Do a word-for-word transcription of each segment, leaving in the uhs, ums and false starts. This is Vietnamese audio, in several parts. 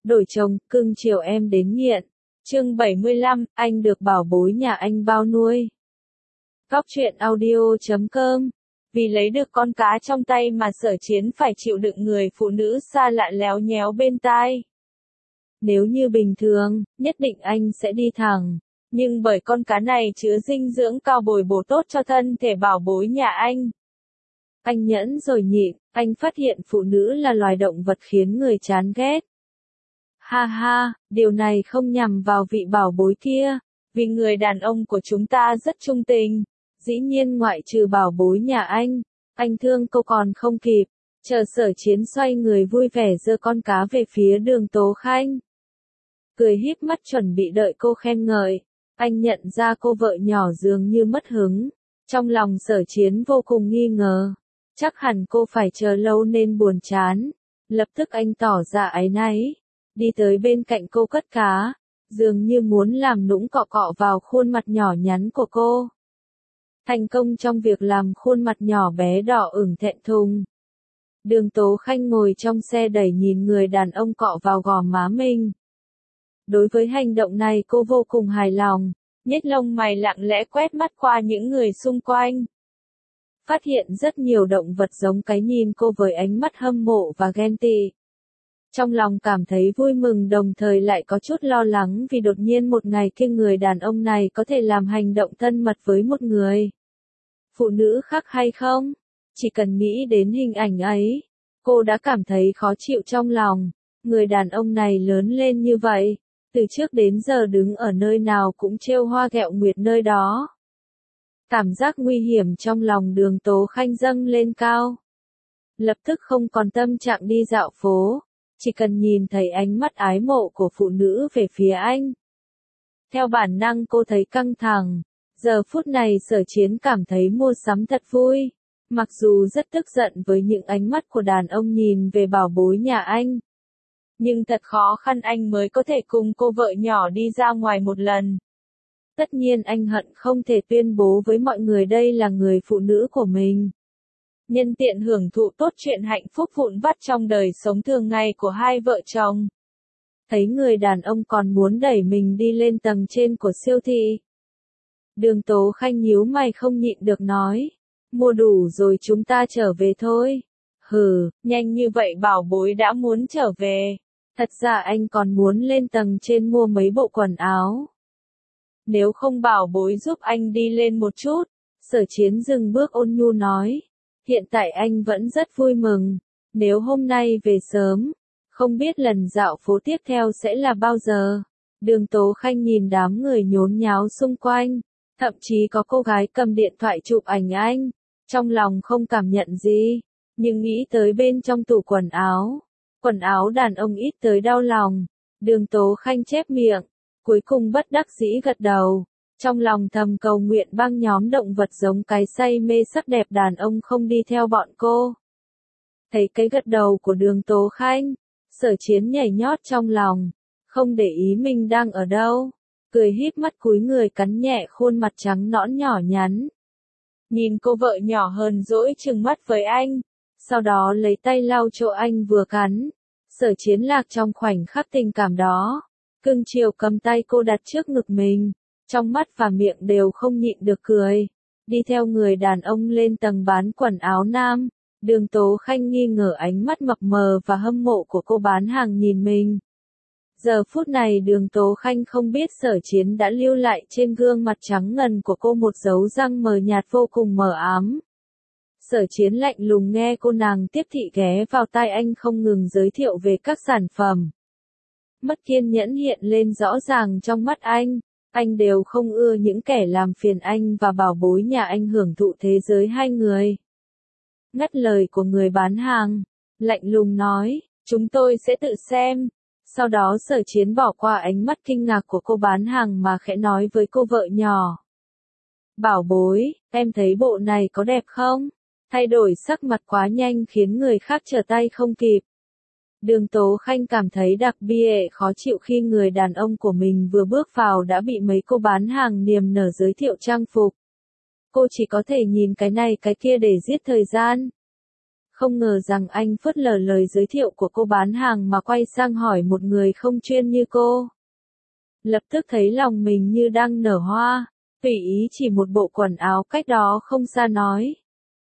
đổi chồng, cưng chiều em đến nghiện. Chương bảy mươi lăm, anh được bảo bối nhà anh bao nuôi. Góc truyện audio chấm com. Vì lấy được con cá trong tay mà Sở Chiến phải chịu đựng người phụ nữ xa lạ léo nhéo bên tai. Nếu như bình thường, nhất định anh sẽ đi thẳng. Nhưng bởi con cá này chứa dinh dưỡng cao bồi bổ tốt cho thân thể bảo bối nhà anh. Anh nhẫn rồi nhịn, anh phát hiện phụ nữ là loài động vật khiến người chán ghét. Ha ha, điều này không nhằm vào vị bảo bối kia, vì người đàn ông của chúng ta rất trung tình. Dĩ nhiên ngoại trừ bảo bối nhà anh, anh thương cô còn không kịp, chờ Sở Chiến xoay người vui vẻ giơ con cá về phía Đường Tố Khanh. Cười híp mắt chuẩn bị đợi cô khen ngợi, anh nhận ra cô vợ nhỏ dường như mất hứng, trong lòng Sở Chiến vô cùng nghi ngờ, chắc hẳn cô phải chờ lâu nên buồn chán, lập tức anh tỏ ra áy náy, đi tới bên cạnh cô cất cá, dường như muốn làm nũng cọ cọ vào khuôn mặt nhỏ nhắn của cô. Thành công trong việc làm khuôn mặt nhỏ bé đỏ ửng thẹn thùng. Đường Tố Khanh ngồi trong xe đẩy nhìn người đàn ông cọ vào gò má mình. Đối với hành động này cô vô cùng hài lòng, nhếch lông mày lặng lẽ quét mắt qua những người xung quanh. Phát hiện rất nhiều động vật giống cái nhìn cô với ánh mắt hâm mộ và ghen tị. Trong lòng cảm thấy vui mừng đồng thời lại có chút lo lắng vì đột nhiên một ngày kia người đàn ông này có thể làm hành động thân mật với một người phụ nữ khác hay không? Chỉ cần nghĩ đến hình ảnh ấy, cô đã cảm thấy khó chịu trong lòng. Người đàn ông này lớn lên như vậy, từ trước đến giờ đứng ở nơi nào cũng trêu hoa ghẹo nguyệt nơi đó. Cảm giác nguy hiểm trong lòng Đường Tố Khanh dâng lên cao. Lập tức không còn tâm trạng đi dạo phố. Chỉ cần nhìn thấy ánh mắt ái mộ của phụ nữ về phía anh. Theo bản năng cô thấy căng thẳng, giờ phút này Sở Chiến cảm thấy mua sắm thật vui, mặc dù rất tức giận với những ánh mắt của đàn ông nhìn về bảo bối nhà anh. Nhưng thật khó khăn anh mới có thể cùng cô vợ nhỏ đi ra ngoài một lần. Tất nhiên anh hận không thể tuyên bố với mọi người đây là người phụ nữ của mình. Nhân tiện hưởng thụ tốt chuyện hạnh phúc vụn vặt trong đời sống thường ngày của hai vợ chồng. Thấy người đàn ông còn muốn đẩy mình đi lên tầng trên của siêu thị. Đường Tố Khanh nhíu mày không nhịn được nói. Mua đủ rồi chúng ta trở về thôi. Hừ, nhanh như vậy bảo bối đã muốn trở về. Thật ra anh còn muốn lên tầng trên mua mấy bộ quần áo. Nếu không bảo bối giúp anh đi lên một chút. Sở Chiến dừng bước ôn nhu nói. Hiện tại anh vẫn rất vui mừng, nếu hôm nay về sớm, không biết lần dạo phố tiếp theo sẽ là bao giờ. Đường Tố Khanh nhìn đám người nhốn nháo xung quanh, thậm chí có cô gái cầm điện thoại chụp ảnh anh, trong lòng không cảm nhận gì, nhưng nghĩ tới bên trong tủ quần áo, quần áo đàn ông ít tới đau lòng. Đường Tố Khanh chép miệng, cuối cùng bất đắc dĩ gật đầu. Trong lòng thầm cầu nguyện băng nhóm động vật giống cái say mê sắc đẹp đàn ông không đi theo bọn cô. Thấy cái gật đầu của Đường Tố Khanh, Sở Chiến nhảy nhót trong lòng, không để ý mình đang ở đâu, cười híp mắt cúi người cắn nhẹ khuôn mặt trắng nõn nhỏ nhắn. Nhìn cô vợ nhỏ hờn dỗi trừng mắt với anh, sau đó lấy tay lau chỗ anh vừa cắn. Sở Chiến lạc trong khoảnh khắc tình cảm đó, cưng chiều cầm tay cô đặt trước ngực mình. Trong mắt và miệng đều không nhịn được cười. Đi theo người đàn ông lên tầng bán quần áo nam, Đường Tố Khanh nghi ngờ ánh mắt mập mờ và hâm mộ của cô bán hàng nhìn mình. Giờ phút này Đường Tố Khanh không biết Sở Chiến đã lưu lại trên gương mặt trắng ngần của cô một dấu răng mờ nhạt vô cùng mờ ám. Sở Chiến lạnh lùng nghe cô nàng tiếp thị ghé vào tai anh không ngừng giới thiệu về các sản phẩm. Mất kiên nhẫn hiện lên rõ ràng trong mắt anh. Anh đều không ưa những kẻ làm phiền anh và bảo bối nhà anh hưởng thụ thế giới hai người. Ngắt lời của người bán hàng, lạnh lùng nói, chúng tôi sẽ tự xem. Sau đó Sở Chiến bỏ qua ánh mắt kinh ngạc của cô bán hàng mà khẽ nói với cô vợ nhỏ. Bảo bối, em thấy bộ này có đẹp không? Thay đổi sắc mặt quá nhanh khiến người khác trở tay không kịp. Đường Tố Khanh cảm thấy đặc biệt khó chịu khi người đàn ông của mình vừa bước vào đã bị mấy cô bán hàng niềm nở giới thiệu trang phục. Cô chỉ có thể nhìn cái này cái kia để giết thời gian. Không ngờ rằng anh phớt lờ lời giới thiệu của cô bán hàng mà quay sang hỏi một người không chuyên như cô. Lập tức thấy lòng mình như đang nở hoa, tùy ý chỉ một bộ quần áo cách đó không xa nói.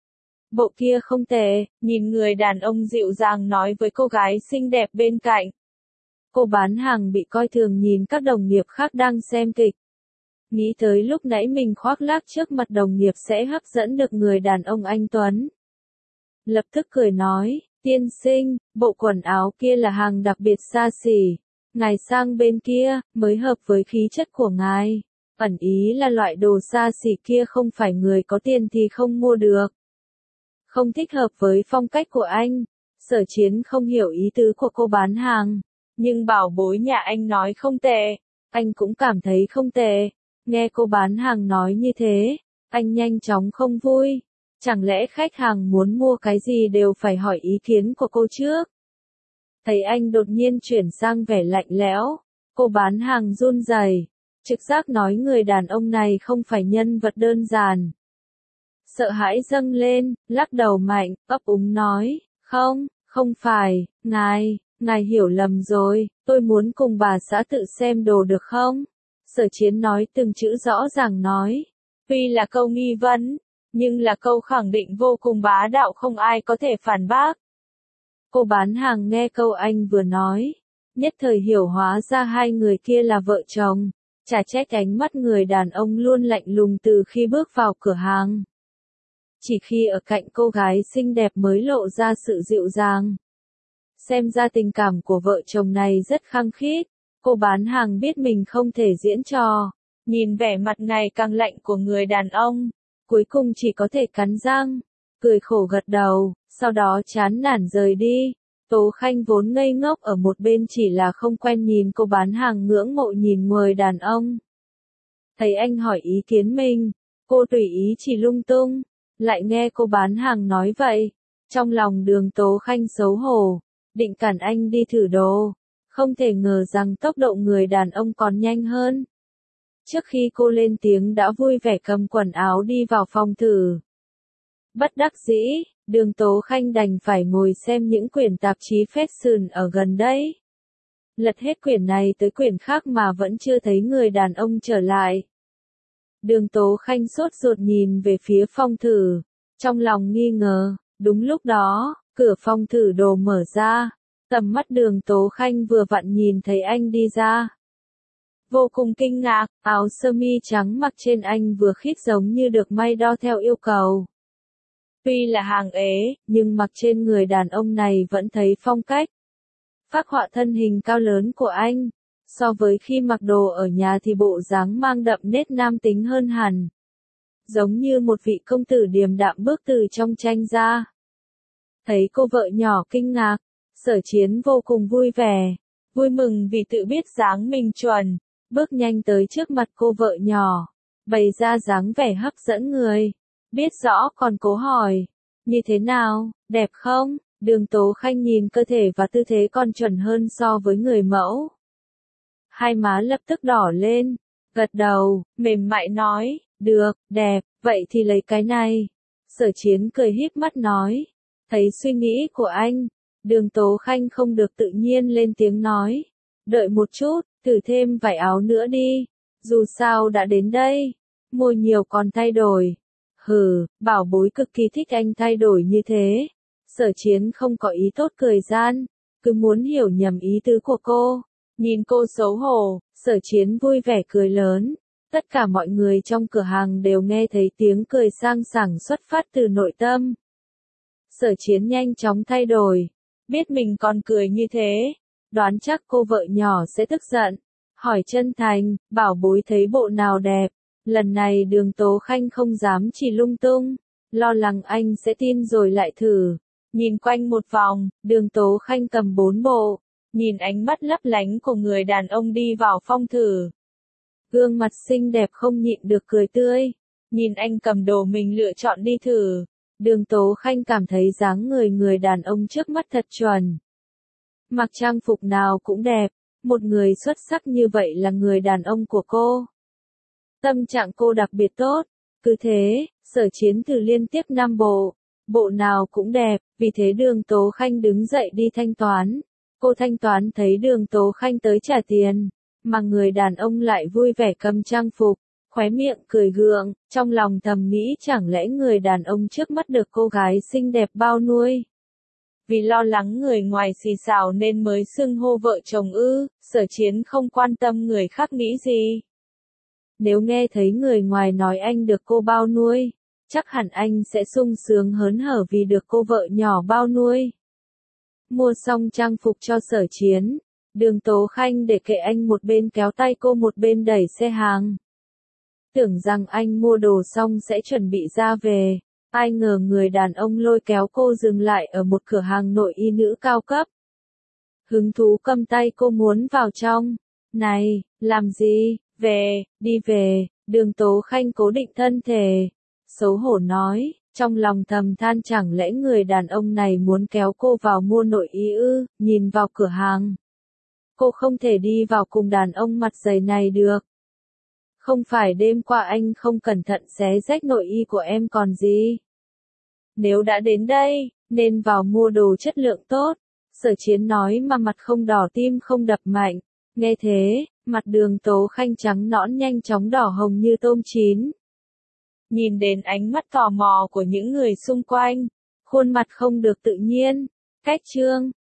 Bộ kia không tệ, nhìn người đàn ông dịu dàng nói với cô gái xinh đẹp bên cạnh. Cô bán hàng bị coi thường nhìn các đồng nghiệp khác đang xem kịch. Nghĩ tới lúc nãy mình khoác lác trước mặt đồng nghiệp sẽ hấp dẫn được người đàn ông anh Tuấn. Lập tức cười nói, tiên sinh, bộ quần áo kia là hàng đặc biệt xa xỉ. Ngài sang bên kia, mới hợp với khí chất của ngài. Ẩn ý là loại đồ xa xỉ kia không phải người có tiền thì không mua được. Không thích hợp với phong cách của anh. Sở Chiến không hiểu ý tứ của cô bán hàng. Nhưng bảo bối nhà anh nói không tệ. Anh cũng cảm thấy không tệ. Nghe cô bán hàng nói như thế, anh nhanh chóng không vui. Chẳng lẽ khách hàng muốn mua cái gì đều phải hỏi ý kiến của cô trước? Thấy anh đột nhiên chuyển sang vẻ lạnh lẽo, cô bán hàng run rẩy, trực giác nói người đàn ông này không phải nhân vật đơn giản. Sợ hãi dâng lên, lắc đầu mạnh, ấp úng nói, không, không phải, ngài, ngài hiểu lầm rồi, tôi muốn cùng bà xã tự xem đồ được không? Sở Chiến nói từng chữ rõ ràng nói, tuy là câu nghi vấn, nhưng là câu khẳng định vô cùng bá đạo không ai có thể phản bác. Cô bán hàng nghe câu anh vừa nói, nhất thời hiểu hóa ra hai người kia là vợ chồng, chả trách ánh mắt người đàn ông luôn lạnh lùng từ khi bước vào cửa hàng. Chỉ khi ở cạnh cô gái xinh đẹp mới lộ ra sự dịu dàng. Xem ra tình cảm của vợ chồng này rất khăng khít, cô bán hàng biết mình không thể diễn trò, nhìn vẻ mặt ngày càng lạnh của người đàn ông, cuối cùng chỉ có thể cắn răng, cười khổ gật đầu, sau đó chán nản rời đi. Tố Khanh vốn ngây ngốc ở một bên chỉ là không quen nhìn cô bán hàng ngưỡng mộ nhìn người đàn ông. Thấy anh hỏi ý kiến mình, cô tùy ý chỉ lung tung, lại nghe cô bán hàng nói vậy. Trong lòng Đường Tố Khanh xấu hổ, định cản anh đi thử đồ, không thể ngờ rằng tốc độ người đàn ông còn nhanh hơn. Trước khi cô lên tiếng đã vui vẻ cầm quần áo đi vào phòng thử. Bất đắc dĩ, Đường Tố Khanh đành phải ngồi xem những quyển tạp chí fashion ở gần đây. Lật hết quyển này tới quyển khác mà vẫn chưa thấy người đàn ông trở lại. Đường Tố Khanh sốt ruột nhìn về phía phòng thử, trong lòng nghi ngờ. Đúng lúc đó, cửa phòng thử đồ mở ra, tầm mắt Đường Tố Khanh vừa vặn nhìn thấy anh đi ra. Vô cùng kinh ngạc, áo sơ mi trắng mặc trên anh vừa khít giống như được may đo theo yêu cầu. Tuy là hàng ế, nhưng mặc trên người đàn ông này vẫn thấy phong cách. Phác họa thân hình cao lớn của anh, so với khi mặc đồ ở nhà thì bộ dáng mang đậm nét nam tính hơn hẳn. Giống như một vị công tử điềm đạm bước từ trong tranh ra. Thấy cô vợ nhỏ kinh ngạc, Sở Chiến vô cùng vui vẻ, vui mừng vì tự biết dáng mình chuẩn, bước nhanh tới trước mặt cô vợ nhỏ, bày ra dáng vẻ hấp dẫn người. Biết rõ còn cố hỏi, như thế nào, đẹp không? Đường Tố Khanh nhìn cơ thể và tư thế còn chuẩn hơn so với người mẫu. Hai má lập tức đỏ lên, gật đầu, mềm mại nói, được, đẹp, vậy thì lấy cái này. Sở Chiến cười híp mắt nói, thấy suy nghĩ của anh, Đường Tố Khanh không được tự nhiên lên tiếng nói, đợi một chút, thử thêm vài áo nữa đi, dù sao đã đến đây, mua nhiều còn thay đổi. Hừ, bảo bối cực kỳ thích anh thay đổi như thế. Sở Chiến không có ý tốt cười gian, cứ muốn hiểu nhầm ý tứ của cô. Nhìn cô xấu hổ, Sở Chiến vui vẻ cười lớn. Tất cả mọi người trong cửa hàng đều nghe thấy tiếng cười sang sảng xuất phát từ nội tâm. Sở Chiến nhanh chóng thay đổi, biết mình còn cười như thế, đoán chắc cô vợ nhỏ sẽ tức giận. Hỏi chân thành, bảo bối thấy bộ nào đẹp. Lần này Đường Tố Khanh không dám chỉ lung tung, lo lắng anh sẽ tin rồi lại thử. Nhìn quanh một vòng, Đường Tố Khanh cầm bốn bộ, nhìn ánh mắt lấp lánh của người đàn ông đi vào phòng thử. Gương mặt xinh đẹp không nhịn được cười tươi, nhìn anh cầm đồ mình lựa chọn đi thử. Đường Tố Khanh cảm thấy dáng người người đàn ông trước mắt thật chuẩn. Mặc trang phục nào cũng đẹp, một người xuất sắc như vậy là người đàn ông của cô. Tâm trạng cô đặc biệt tốt, cứ thế, Sở Chiến thử liên tiếp năm bộ, bộ nào cũng đẹp, vì thế Đường Tố Khanh đứng dậy đi thanh toán. Cô thanh toán thấy Đường Tố Khanh tới trả tiền, mà người đàn ông lại vui vẻ cầm trang phục, khóe miệng cười gượng, trong lòng thầm nghĩ chẳng lẽ người đàn ông trước mắt được cô gái xinh đẹp bao nuôi. Vì lo lắng người ngoài xì xào nên mới xưng hô vợ chồng ư, Sở Chiến không quan tâm người khác nghĩ gì. Nếu nghe thấy người ngoài nói anh được cô bao nuôi, chắc hẳn anh sẽ sung sướng hớn hở vì được cô vợ nhỏ bao nuôi. Mua xong trang phục cho Sở Chiến, Đường Tố Khanh để kệ anh một bên kéo tay cô một bên đẩy xe hàng. Tưởng rằng anh mua đồ xong sẽ chuẩn bị ra về, ai ngờ người đàn ông lôi kéo cô dừng lại ở một cửa hàng nội y nữ cao cấp. Hứng thú cầm tay cô muốn vào trong. Này, làm gì, về, đi về, Đường Tố Khanh cố định thân thể. Xấu hổ nói, trong lòng thầm than chẳng lẽ người đàn ông này muốn kéo cô vào mua nội y ư, nhìn vào cửa hàng. Cô không thể đi vào cùng đàn ông mặt dày này được. Không phải đêm qua anh không cẩn thận xé rách nội y của em còn gì. Nếu đã đến đây, nên vào mua đồ chất lượng tốt. Sở Chiến nói mà mặt không đỏ tim không đập mạnh. Nghe thế, mặt Đường Tố Khanh trắng nõn nhanh chóng đỏ hồng như tôm chín. Nhìn đến ánh mắt tò mò của những người xung quanh, khuôn mặt không được tự nhiên. Cách chương